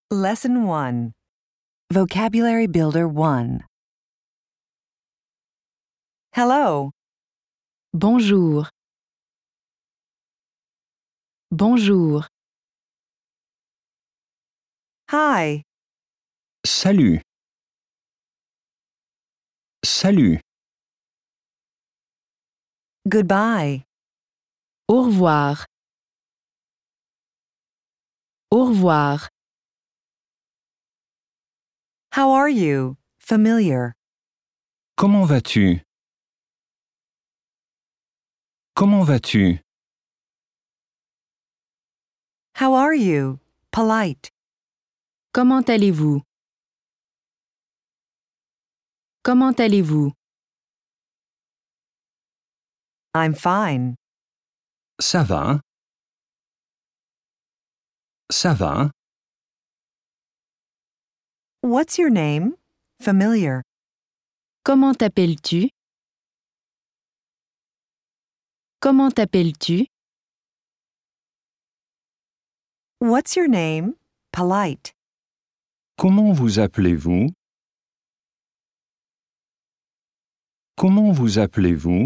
Lesson 1. Vocabulary Builder 1. Hello. Bonjour. Bonjour. Hi. Salut. Salut. Goodbye. Au revoir. Au revoir. How are you? Familiar. Comment vas-tu? Comment vas-tu? How are you? Polite. Comment allez-vous? Comment allez-vous? I'm fine. Ça va? Ça va? What's your name? Familiar. Comment t'appelles-tu? Comment t'appelles-tu? What's your name? Polite. Comment vous appelez-vous? Comment vous appelez-vous?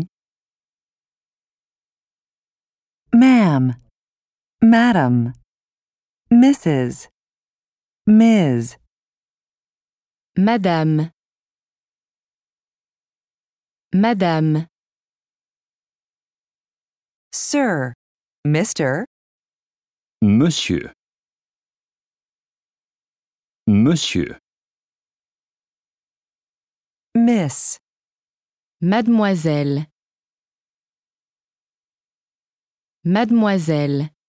Ma'am. Madam. Mrs. Ms. Madame. Madame. Sir. Mr. Monsieur. Monsieur. Miss. Mademoiselle. Mademoiselle.